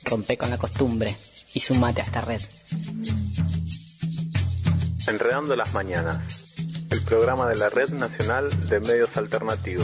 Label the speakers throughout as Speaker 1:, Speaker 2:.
Speaker 1: rompe con la costumbre y sumate a esta red.
Speaker 2: Enredando las mañanas, el programa de la Red Nacional de Medios Alternativos.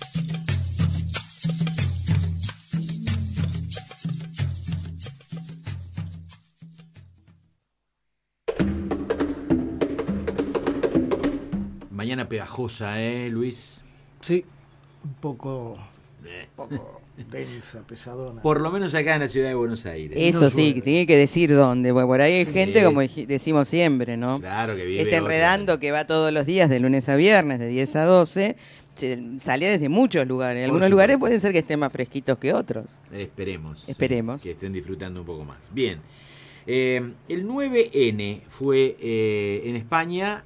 Speaker 3: Mañana pegajosa, Luis?
Speaker 4: Sí, un poco densa, pesadona.
Speaker 3: Por lo menos acá en la ciudad de Buenos Aires.
Speaker 5: Eso sí, tiene que decir dónde, porque por ahí hay gente,
Speaker 3: Sí.
Speaker 5: como decimos siempre, ¿no?
Speaker 3: Claro que vive.
Speaker 5: Está enredando, que va todos los días, de lunes a viernes, de 10 a 12. Sale desde muchos lugares. Algunos lugares pueden ser que estén más fresquitos que otros.
Speaker 3: Esperemos.
Speaker 5: Esperemos.
Speaker 3: Sí, que estén disfrutando un poco más. Bien. El 9N fue en España,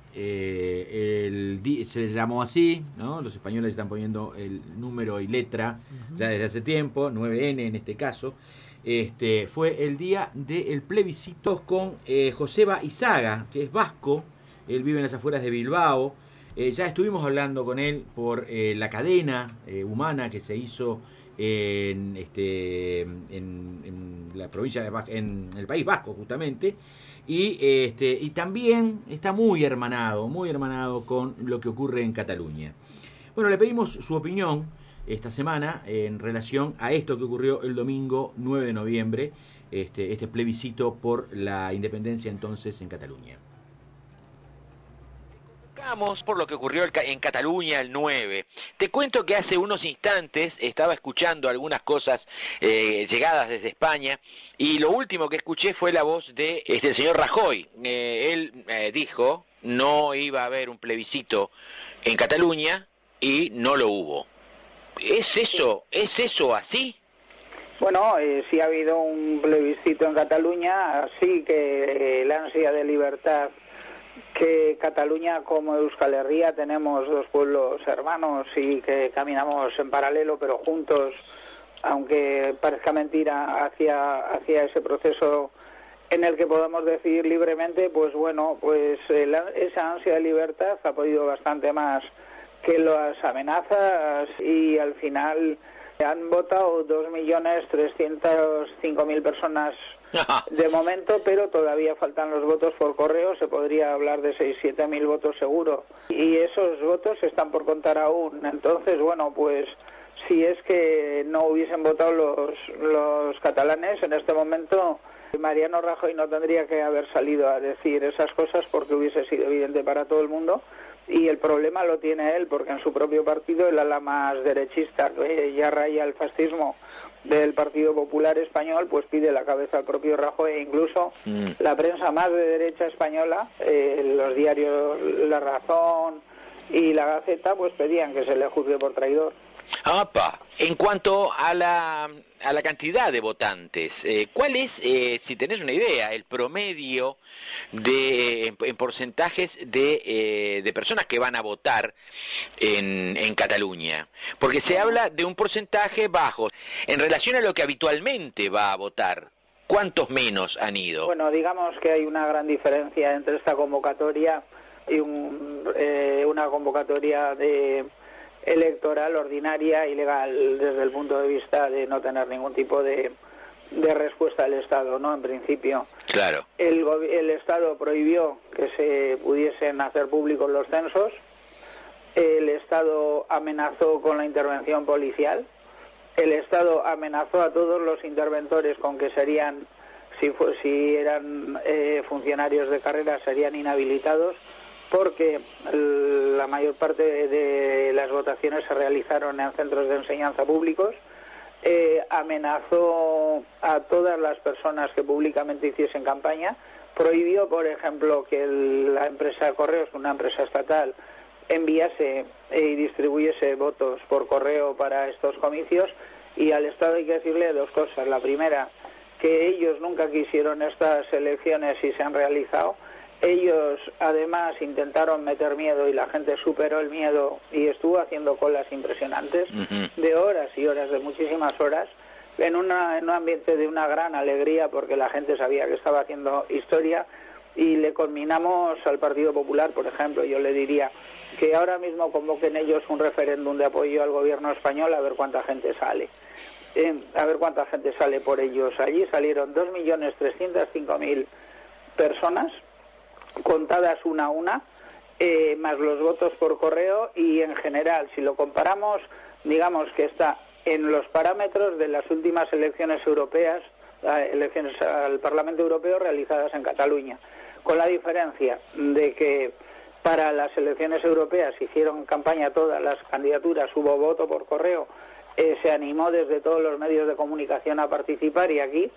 Speaker 3: se le llamó así, ¿no? Los españoles están poniendo el número y letra ya desde hace tiempo, 9N en este caso. Fue el día del plebiscito con Joseba Izaga, que es vasco. Él vive en las afueras de Bilbao. Ya estuvimos hablando con él por la cadena humana que se hizo en la provincia en el País Vasco justamente, y también está muy hermanado con lo que ocurre en Cataluña. Bueno, le pedimos su opinión esta semana en relación a esto que ocurrió el domingo 9 de noviembre, este plebiscito por la independencia entonces en Cataluña.
Speaker 6: Por lo que ocurrió en Cataluña el 9. Te cuento que hace unos instantes estaba escuchando algunas cosas llegadas desde España, y lo último que escuché fue la voz de el señor Rajoy. Él dijo no iba a haber un plebiscito en Cataluña y no lo hubo. ¿Es eso así?
Speaker 7: Bueno, sí ha habido un plebiscito en Cataluña, así que la ansia de libertad, que Cataluña como Euskal Herria tenemos dos pueblos hermanos y que caminamos en paralelo pero juntos, aunque parezca mentira, hacia ese proceso en el que podemos decidir libremente, pues bueno, pues esa ansia de libertad ha podido bastante más que las amenazas, y al final han votado 2.305.000 personas de momento, pero todavía faltan los votos por correo. Se podría hablar de 6-7.000 votos seguro, y esos votos están por contar aún. Entonces, bueno, pues si es que no hubiesen votado los catalanes en este momento, Mariano Rajoy no tendría que haber salido a decir esas cosas, porque hubiese sido evidente para todo el mundo. Y el problema lo tiene él, porque en su propio partido, el ala más derechista, que ya raya el fascismo del Partido Popular Español, pues pide la cabeza al propio Rajoy, e incluso la prensa más de derecha española, los diarios La Razón y La Gaceta, pues pedían que se le juzgue por traidor.
Speaker 6: ¡Apa! En cuanto a la cantidad de votantes, ¿cuál es, si tenés una idea, el promedio en porcentajes de personas que van a votar en Cataluña? Porque se habla de un porcentaje bajo en relación a lo que habitualmente va a votar. ¿Cuántos menos han ido?
Speaker 7: Bueno, digamos que hay una gran diferencia entre esta convocatoria y una convocatoria electoral ordinaria y legal, desde el punto de vista de no tener ningún tipo de respuesta del Estado, ¿no? En principio.
Speaker 6: Claro.
Speaker 7: El Estado prohibió que se pudiesen hacer públicos los censos. El Estado amenazó con la intervención policial. El Estado amenazó a todos los interventores con que serían, si eran funcionarios de carrera, serían inhabilitados, porque la mayor parte de las votaciones se realizaron en centros de enseñanza públicos. Amenazó a todas las personas que públicamente hiciesen campaña, prohibió, por ejemplo, que la empresa Correos, una empresa estatal, enviase y distribuyese votos por correo para estos comicios, y al Estado hay que decirle dos cosas. La primera, que ellos nunca quisieron estas elecciones y se han realizado. Ellos además intentaron meter miedo y la gente superó el miedo y estuvo haciendo colas impresionantes de horas y horas, de muchísimas horas, en un ambiente de una gran alegría, porque la gente sabía que estaba haciendo historia. Y le conminamos al Partido Popular, por ejemplo, yo le diría que ahora mismo convoquen ellos un referéndum de apoyo al gobierno español, a ver cuánta gente sale. a ver cuánta gente sale por ellos. Allí salieron 2.305.000 personas, contadas una a una, más los votos por correo, y en general, si lo comparamos, digamos que está en los parámetros de las últimas elecciones europeas, elecciones al Parlamento Europeo realizadas en Cataluña, con la diferencia de que para las elecciones europeas hicieron campaña todas las candidaturas, hubo voto por correo, se animó desde todos los medios de comunicación a participar, y aquí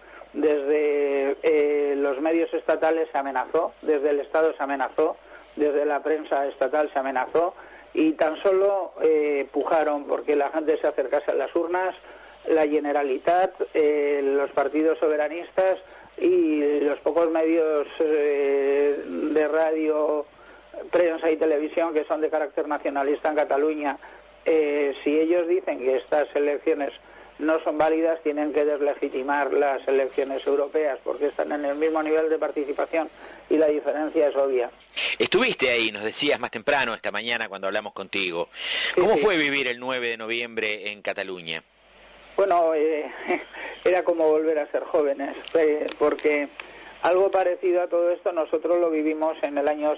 Speaker 7: desde los medios estatales se amenazó, desde el Estado se amenazó, desde la prensa estatal se amenazó, y tan solo pujaron porque la gente se acercase a las urnas, la Generalitat, los partidos soberanistas y los pocos medios de radio, prensa y televisión que son de carácter nacionalista en Cataluña. Si ellos dicen que estas elecciones no son válidas, tienen que deslegitimar las elecciones europeas, porque están en el mismo nivel de participación y la diferencia es obvia.
Speaker 6: Estuviste ahí, nos decías más temprano esta mañana cuando hablamos contigo. ¿Cómo fue vivir el 9 de noviembre en Cataluña?
Speaker 7: Bueno, era como volver a ser jóvenes, porque algo parecido a todo esto nosotros lo vivimos en el año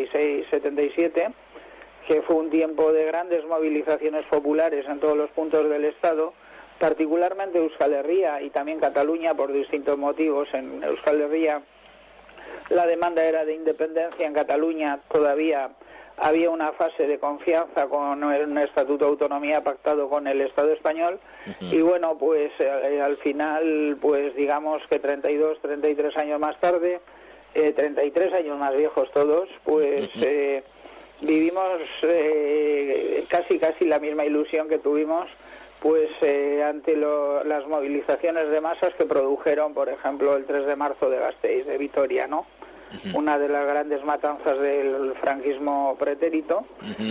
Speaker 7: 76-77, que fue un tiempo de grandes movilizaciones populares en todos los puntos del Estado, particularmente Euskal Herria y también Cataluña por distintos motivos. En Euskal Herria la demanda era de independencia, en Cataluña todavía había una fase de confianza con un estatuto de autonomía pactado con el Estado español, y bueno, pues al final, pues digamos que 32, 33 años más tarde, 33 años más viejos todos, pues vivimos casi la misma ilusión que tuvimos pues ante las movilizaciones de masas que produjeron, por ejemplo, el 3 de marzo de Gasteiz, de Vitoria, ¿no? Una de las grandes matanzas del franquismo pretérito.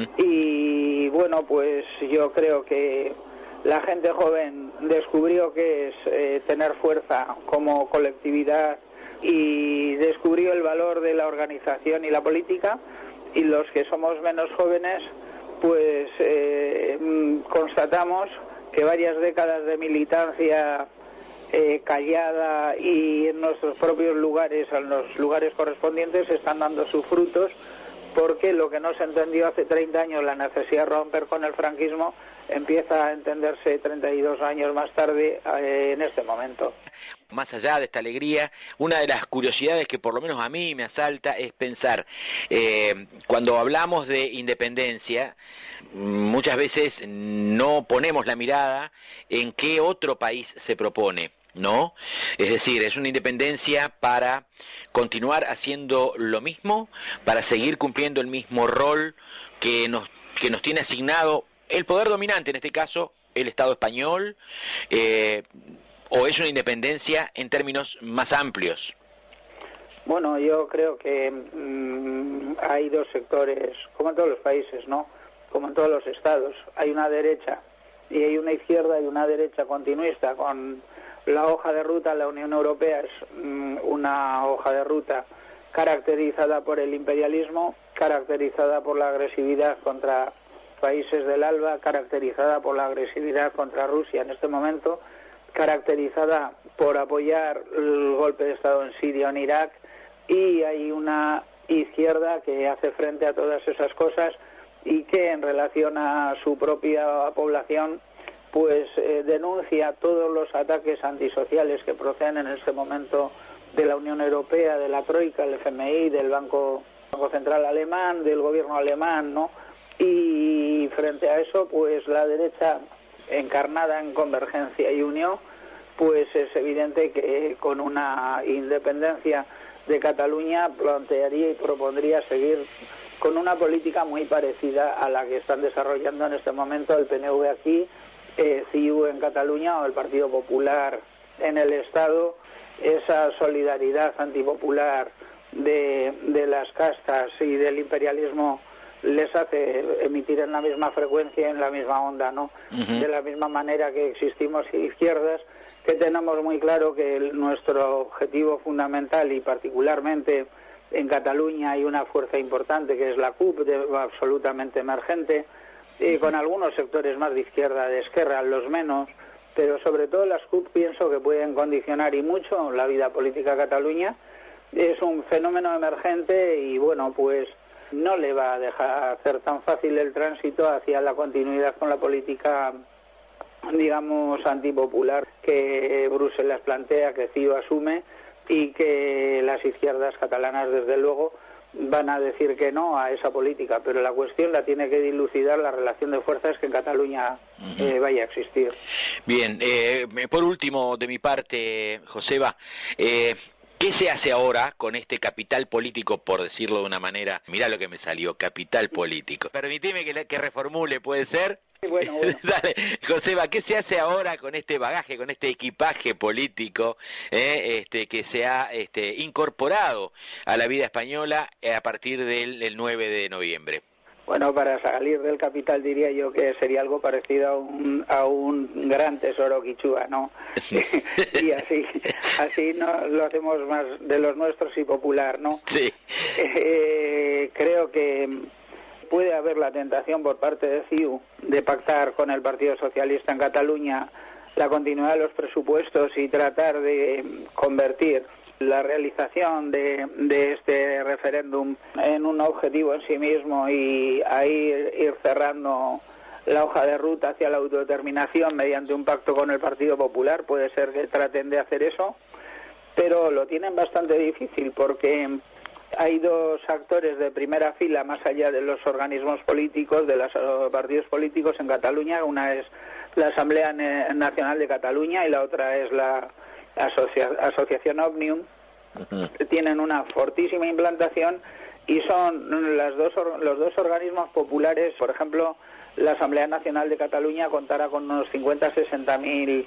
Speaker 7: Y bueno, pues yo creo que la gente joven descubrió que es tener fuerza como colectividad, y descubrió el valor de la organización y la política, y los que somos menos jóvenes pues constatamos que varias décadas de militancia callada y en nuestros propios lugares, en los lugares correspondientes, están dando sus frutos, porque lo que no se entendió hace 30 años, la necesidad de romper con el franquismo, empieza a entenderse 32 años más tarde, en este momento.
Speaker 6: Más allá de esta alegría, una de las curiosidades que por lo menos a mí me asalta es pensar, cuando hablamos de independencia, muchas veces no ponemos la mirada en qué otro país se propone, ¿no? Es decir, es una independencia para continuar haciendo lo mismo, para seguir cumpliendo el mismo rol que nos tiene asignado el poder dominante, en este caso el Estado español, ¿o es una independencia en términos más amplios?
Speaker 7: Bueno, yo creo que hay dos sectores, como en todos los países, ¿no? Como en todos los estados. Hay una derecha y hay una izquierda, y una derecha continuista con la hoja de ruta. La Unión Europea es una hoja de ruta caracterizada por el imperialismo, caracterizada por la agresividad contra países del ALBA, caracterizada por la agresividad contra Rusia en este momento, caracterizada por apoyar el golpe de Estado en Siria o en Irak, y hay una izquierda que hace frente a todas esas cosas y que en relación a su propia población pues denuncia todos los ataques antisociales que proceden en este momento de la Unión Europea, de la Troika, el FMI, del Banco Central Alemán, del gobierno alemán, ¿no? Y frente a eso, pues la derecha, encarnada en Convergencia y Unión, pues es evidente que con una independencia de Cataluña plantearía y propondría seguir con una política muy parecida a la que están desarrollando en este momento el PNV aquí, CiU en Cataluña o el Partido Popular en el Estado. Esa solidaridad antipopular de las castas y del imperialismo les hace emitir en la misma frecuencia, en la misma onda, ¿no? De la misma manera que existimos izquierdas, que tenemos muy claro que nuestro objetivo fundamental, y particularmente en Cataluña hay una fuerza importante que es la CUP, absolutamente emergente, con algunos sectores más de izquierda, de Esquerra, los menos, pero sobre todo las CUP pienso que pueden condicionar y mucho la vida política de Cataluña. Es un fenómeno emergente y bueno, pues no le va a dejar hacer tan fácil el tránsito hacia la continuidad con la política, digamos, antipopular que Bruselas plantea, que CiU asume y que las izquierdas catalanas, desde luego, van a decir que no a esa política, pero la cuestión la tiene que dilucidar la relación de fuerzas que en Cataluña vaya a existir.
Speaker 6: Bien, por último, de mi parte, Joseba, ¿qué se hace ahora con este capital político, por decirlo de una manera? Mirá lo que me salió, capital político. Permitime que reformule, ¿puede ser?
Speaker 7: Bueno.
Speaker 6: Dale, Joseba, ¿qué se hace ahora con este bagaje, con este equipaje político que se ha incorporado a la vida española a partir del 9 de noviembre?
Speaker 7: Bueno, para salir del capital diría yo que sería algo parecido a un gran tesoro quichua, ¿no? Y así no lo hacemos más de los nuestros y popular, ¿no?
Speaker 6: Sí.
Speaker 7: Creo que puede haber la tentación por parte de CiU de pactar con el Partido Socialista en Cataluña la continuidad de los presupuestos y tratar de convertir la realización de este referéndum en un objetivo en sí mismo y ahí ir cerrando la hoja de ruta hacia la autodeterminación mediante un pacto con el Partido Popular. Puede ser que traten de hacer eso, pero lo tienen bastante difícil porque hay dos actores de primera fila más allá de los organismos políticos, de los partidos políticos en Cataluña. Una es la Asamblea Nacional de Cataluña y la otra es la Asociación Òmnium. Tienen una fortísima implantación y son los dos organismos populares. Por ejemplo, la Asamblea Nacional de Cataluña contará con unos 50-60.000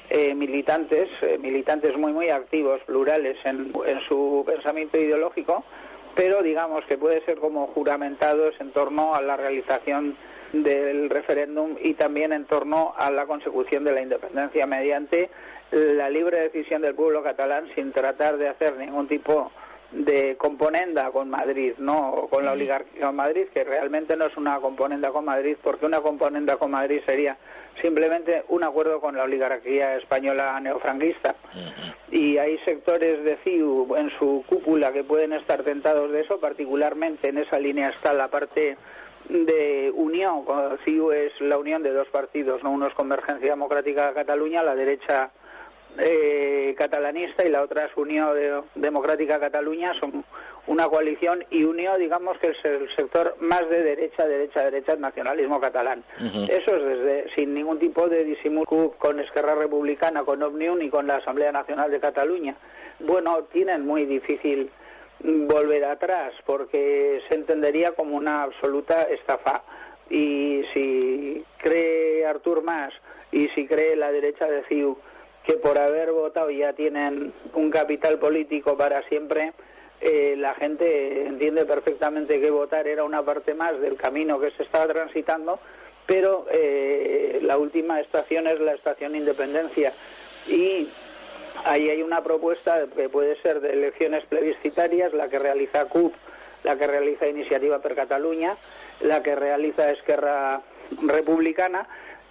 Speaker 7: militantes muy activos, plurales en su pensamiento ideológico, pero digamos que puede ser como juramentados en torno a la realización del referéndum y también en torno a la consecución de la independencia mediante la libre decisión del pueblo catalán, sin tratar de hacer ningún tipo de componenda con Madrid, ¿no? O con la oligarquía con Madrid, que realmente no es una componenda con Madrid, porque una componenda con Madrid sería simplemente un acuerdo con la oligarquía española neofranquista. Y hay sectores de CiU en su cúpula que pueden estar tentados de eso, particularmente en esa línea está la parte de unión. CiU es la unión de dos partidos, ¿no? Uno es Convergencia Democrática de Cataluña, la derecha catalanista, y la otra es Unión Democrática Cataluña. Son una coalición y Unión, digamos que es el sector más de derecha, el nacionalismo catalán. Eso es sin ningún tipo de disimulo con Esquerra Republicana, con Òmnium y con la Asamblea Nacional de Cataluña. Bueno, tienen muy difícil volver atrás porque se entendería como una absoluta estafa. Y si cree Artur Mas y si cree la derecha de CiU que por haber votado ya tienen un capital político para siempre, la gente entiende perfectamente que votar era una parte más del camino que se estaba transitando, pero la última estación es la estación Independencia, y ahí hay una propuesta que puede ser de elecciones plebiscitarias, la que realiza CUP, la que realiza Iniciativa per Catalunya, la que realiza Esquerra Republicana,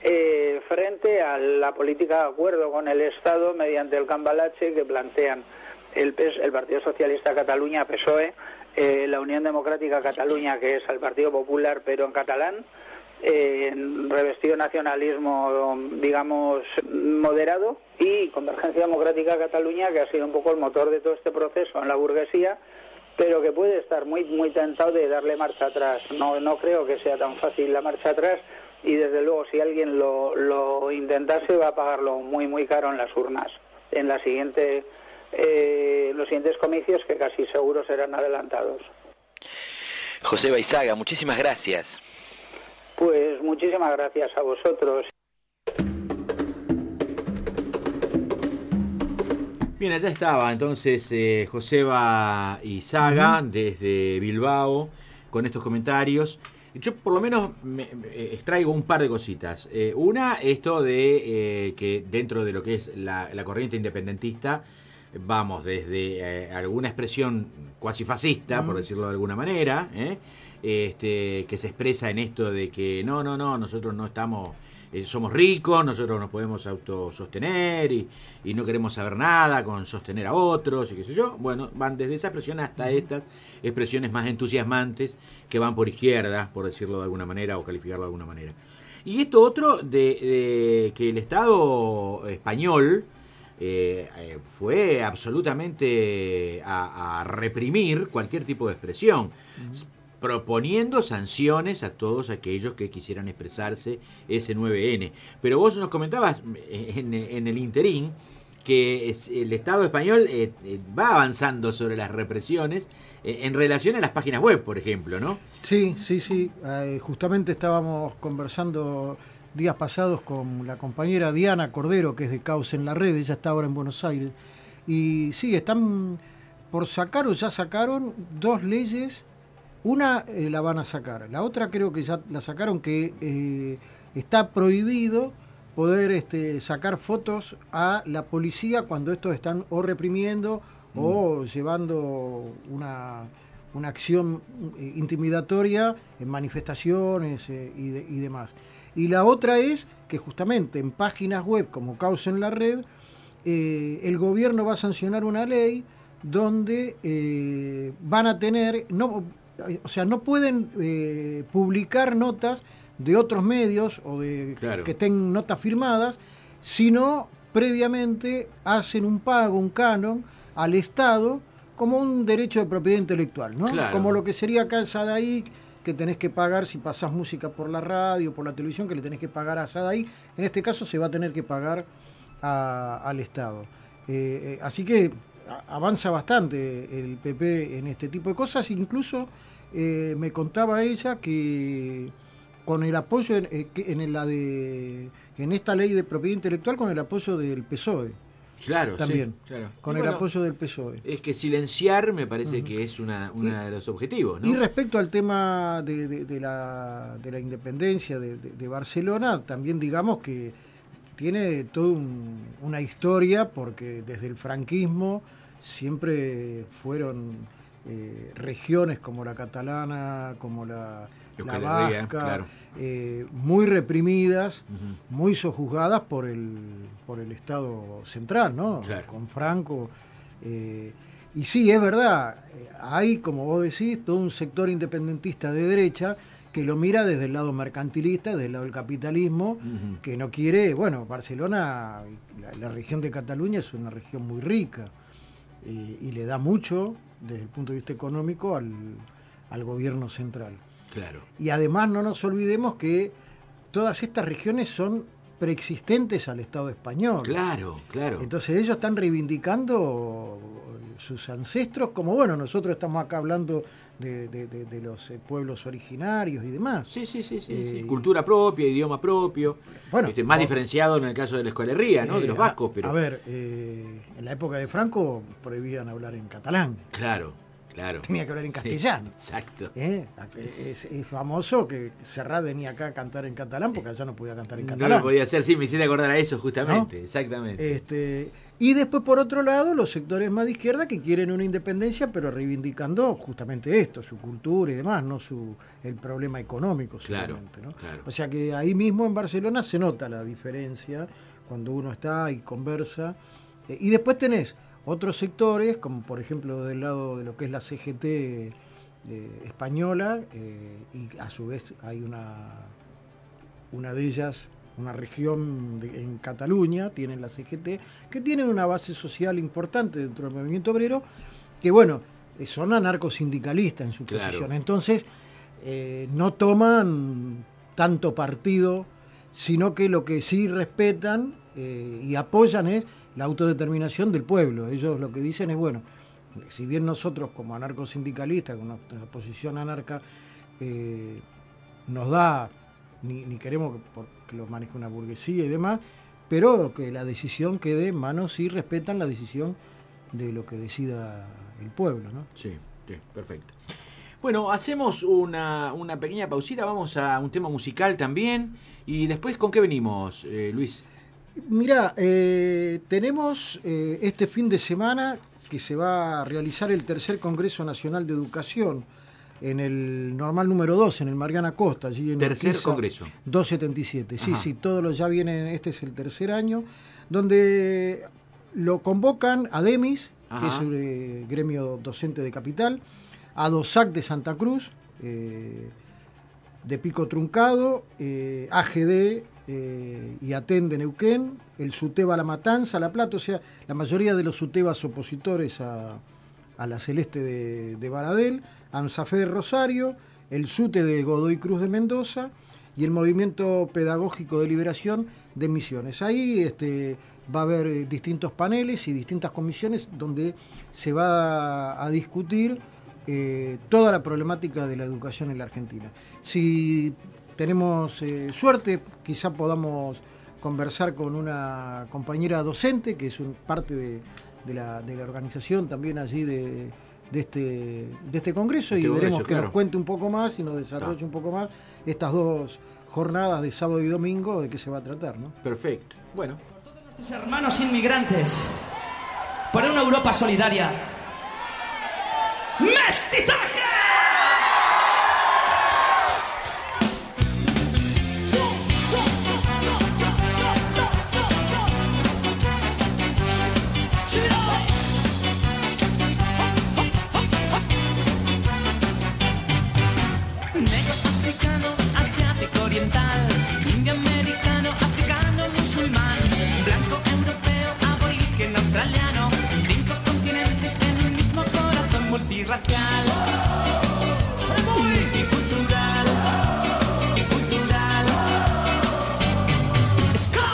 Speaker 7: frente a la política de acuerdo con el Estado mediante el cambalache que plantean el Partido Socialista de Cataluña, PSOE, la Unión Democrática de Cataluña, que es el Partido Popular pero en catalán, revestido nacionalismo, digamos, moderado, y Convergencia Democrática de Cataluña, que ha sido un poco el motor de todo este proceso en la burguesía, pero que puede estar muy tentado de darle marcha atrás. No creo que sea tan fácil la marcha atrás, y desde luego si alguien lo intentase va a pagarlo muy caro en las urnas, en los siguientes comicios, que casi seguro serán adelantados.
Speaker 6: Joseba Izaga, muchísimas gracias.
Speaker 7: Pues muchísimas gracias a vosotros.
Speaker 3: Bien, allá estaba entonces Joseba Izaga desde Bilbao con estos comentarios. Yo por lo menos extraigo un par de cositas. Una, esto de que dentro de lo que es la corriente independentista, vamos desde alguna expresión cuasi fascista, por decirlo de alguna manera, que se expresa en esto de que no, nosotros no estamos somos ricos, nosotros nos podemos autosostener y no queremos saber nada con sostener a otros y qué sé yo. Bueno, van desde esa expresión hasta estas expresiones más entusiasmantes que van por izquierda, por decirlo de alguna manera o calificarlo de alguna manera. Y esto otro de que el Estado español fue absolutamente a reprimir cualquier tipo de expresión, proponiendo sanciones a todos aquellos que quisieran expresarse ese 9N. Pero vos nos comentabas en el interín que el Estado español va avanzando sobre las represiones en relación a las páginas web, por ejemplo, ¿no?
Speaker 4: Sí. Justamente estábamos conversando días pasados con la compañera Diana Cordero, que es de Caos en la Red, ella está ahora en Buenos Aires. Y sí, están por sacar o ya sacaron 2 leyes. Una la van a sacar, la otra creo que ya la sacaron, que está prohibido poder sacar fotos a la policía cuando estos están o reprimiendo o llevando una acción intimidatoria en manifestaciones y demás. Y la otra es que justamente en páginas web como Caos en la Red, el gobierno va a sancionar una ley donde van a tener... no pueden publicar notas de otros medios o de que estén notas firmadas, sino previamente hacen un pago, un canon al Estado como un derecho de propiedad intelectual, ¿no?
Speaker 3: Claro.
Speaker 4: Como lo que sería acá el SADAIC, que tenés que pagar si pasás música por la radio, por la televisión, que le tenés que pagar a SADAIC. En este caso se va a tener que pagar al Estado. Así que avanza bastante el PP en este tipo de cosas. Incluso me contaba ella que con el apoyo en esta ley de propiedad intelectual, con el apoyo del PSOE.
Speaker 3: Claro,
Speaker 4: también,
Speaker 3: sí, claro.
Speaker 4: Con el apoyo del PSOE.
Speaker 3: Es que silenciar me parece que es una de los objetivos, ¿no?
Speaker 4: Y respecto al tema de la independencia de Barcelona, también digamos que tiene toda una historia, porque desde el franquismo siempre fueron regiones como la catalana, como la vasca, claro, muy reprimidas, muy sojuzgadas por el Estado central, ¿no?
Speaker 3: Claro.
Speaker 4: Con Franco. Y sí, es verdad, hay, como vos decís, todo un sector independentista de derecha que lo mira desde el lado mercantilista, desde el lado del capitalismo, que no quiere... Bueno, Barcelona, la región de Cataluña es una región muy rica y le da mucho desde el punto de vista económico al gobierno central.
Speaker 3: Claro.
Speaker 4: Y además no nos olvidemos que todas estas regiones son preexistentes al Estado español.
Speaker 3: Claro.
Speaker 4: Entonces ellos están reivindicando sus ancestros, como bueno, nosotros estamos acá hablando de los pueblos originarios y demás.
Speaker 3: Sí. Cultura propia, idioma propio,
Speaker 4: bueno,
Speaker 3: más diferenciado en el caso de la escolería, ¿no? De los vascos. Pero...
Speaker 4: A ver, en la época de Franco prohibían hablar en catalán.
Speaker 3: Claro.
Speaker 4: Tenía que hablar en castellano.
Speaker 3: Exacto.
Speaker 4: Es famoso que Serrat venía acá a cantar en catalán porque allá no podía cantar en catalán.
Speaker 3: No lo podía hacer, sí, me hiciste acordar a eso justamente, ¿no? Exactamente.
Speaker 4: Y después, por otro lado, los sectores más de izquierda que quieren una independencia, pero reivindicando justamente esto, su cultura y demás, no el problema económico solamente, ¿no?
Speaker 3: Claro.
Speaker 4: O sea que ahí mismo en Barcelona se nota la diferencia cuando uno está y conversa. Y después tenés otros sectores, como por ejemplo del lado de lo que es la CGT española, y a su vez hay una de ellas, una región en Cataluña, tienen la CGT, que tienen una base social importante dentro del movimiento obrero, que bueno, son anarcosindicalistas en su posición. Entonces, no toman tanto partido, sino que lo que sí respetan y apoyan es la autodeterminación del pueblo. Ellos lo que dicen es, bueno, si bien nosotros como anarcosindicalistas, con nuestra posición anarca, nos da, ni queremos que lo maneje una burguesía y demás, pero que la decisión quede en manos y respetan la decisión de lo que decida el pueblo, ¿no?
Speaker 3: Sí, perfecto. Bueno, hacemos una pequeña pausita, vamos a un tema musical también, y después, ¿con qué venimos, Luis?
Speaker 4: Mirá, tenemos este fin de semana que se va a realizar el tercer Congreso Nacional de Educación en el normal número 2, en el Mariana Costa, allí en
Speaker 3: Tercer
Speaker 4: Urquiza,
Speaker 3: congreso.
Speaker 4: 277. Sí,
Speaker 3: Ajá.
Speaker 4: sí, todos los ya vienen, este es el tercer año, donde lo convocan a DEMIS,
Speaker 3: Ajá.
Speaker 4: que es el gremio docente de Capital, a DOSAC de Santa Cruz, de Pico Truncado, AGD y ATEN de Neuquén, el SUTEBA La Matanza, La Plata, o sea, la mayoría de los SUTEBAs opositores a la Celeste de Baradel, ANSAFE de Rosario, el SUTE de Godoy Cruz de Mendoza y el Movimiento Pedagógico de Liberación de Misiones. Ahí va a haber distintos paneles y distintas comisiones donde se va a discutir toda la problemática de la educación en la Argentina. Si tenemos suerte, quizá podamos conversar con una compañera docente, que es parte de la organización también allí de este congreso, y veremos que nos cuente un poco más y nos desarrolle un poco más estas dos jornadas de sábado y domingo, de qué se va a tratar, ¿no?
Speaker 3: Perfecto. Bueno.
Speaker 8: Por todos nuestros hermanos inmigrantes, por una Europa solidaria. ¡Mestizaje!
Speaker 9: Negro, africano, asiático, oriental, indio, americano, africano, musulmán, blanco, europeo, aborigen, australiano, 5 continentes en un mismo corazón multirracial, multicultural, bicultural. ¡Ska!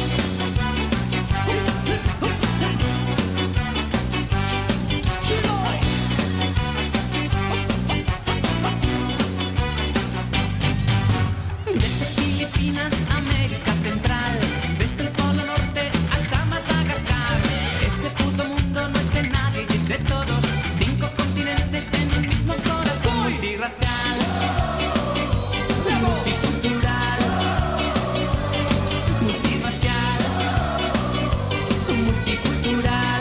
Speaker 9: Desde Filipinas, América Central, desde el Polo Norte hasta Madagascar. Este puto mundo no es de nadie y es de todos. 5 continentes en un mismo corazón multirracial, multicultural, multirracial, multicultural.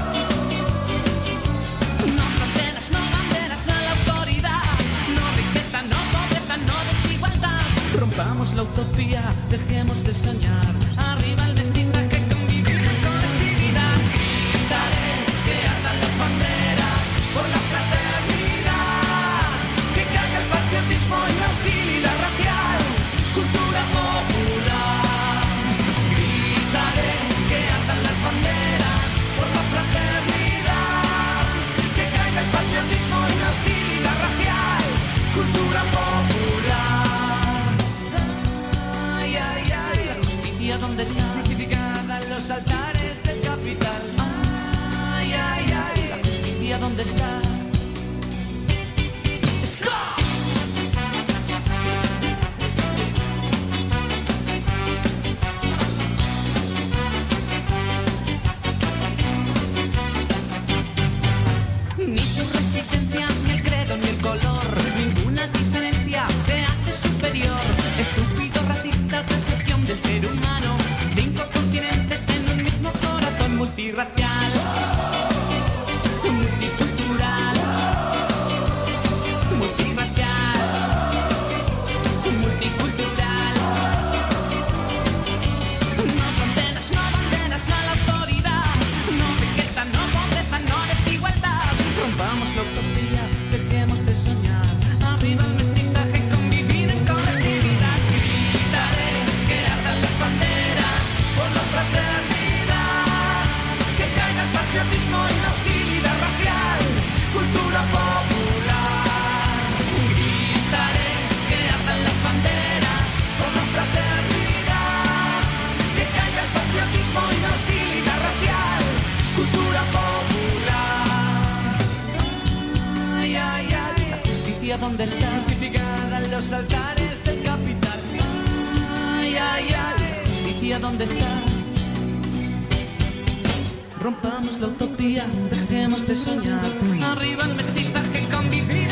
Speaker 9: No fronteras, no banderas, no la autoridad. No riqueza, no pobreza, no desigualdad. Rompamos la utopía, dejemos de soñar. Arriba el mestizaje, convivir en colectividad. Gritaré que ardan las banderas por la fraternidad. Que caiga el patriotismo y la hostilidad racial. Cultura popular. Gritaré que ardan las banderas por la fraternidad. Que caiga el patriotismo y la hostilidad racial. Cultura popular. Ay, ay, ay, la justicia ¿dónde está? Crucificada en los altares del capital. Ay, ay, ay, la justicia ¿dónde está? ¡Ska! Ni tu resistencia, ni el credo, ni el color, ninguna diferencia te hace superior. Estúpido, racista, percepción del ser humano. 5 continentes en un mismo corazón multirracial, multicultural, multirracial, multicultural. No fronteras, no banderas, no la autoridad. No riqueza, no pobreza, no desigualdad. Rompamos la utopía, dejemos de soñar. Arriba el mestizaje, convivir en colectividad. Gritaré que ardan las banderas por la fraternidad. Que caiga el patriotismo y la hostilidad racial. Cultura popular. Gritaré que ardan las banderas por la fraternidad. Que caiga el patriotismo y la hostilidad racial. Cultura popular. Ay, ay, ay, la justicia ¿dónde está? Crucificada en los altares del capital. Ay, ay, ay, la justicia ¿dónde está? Rompamos la utopía, dejemos de soñar. Arriba el mestizaje, convivir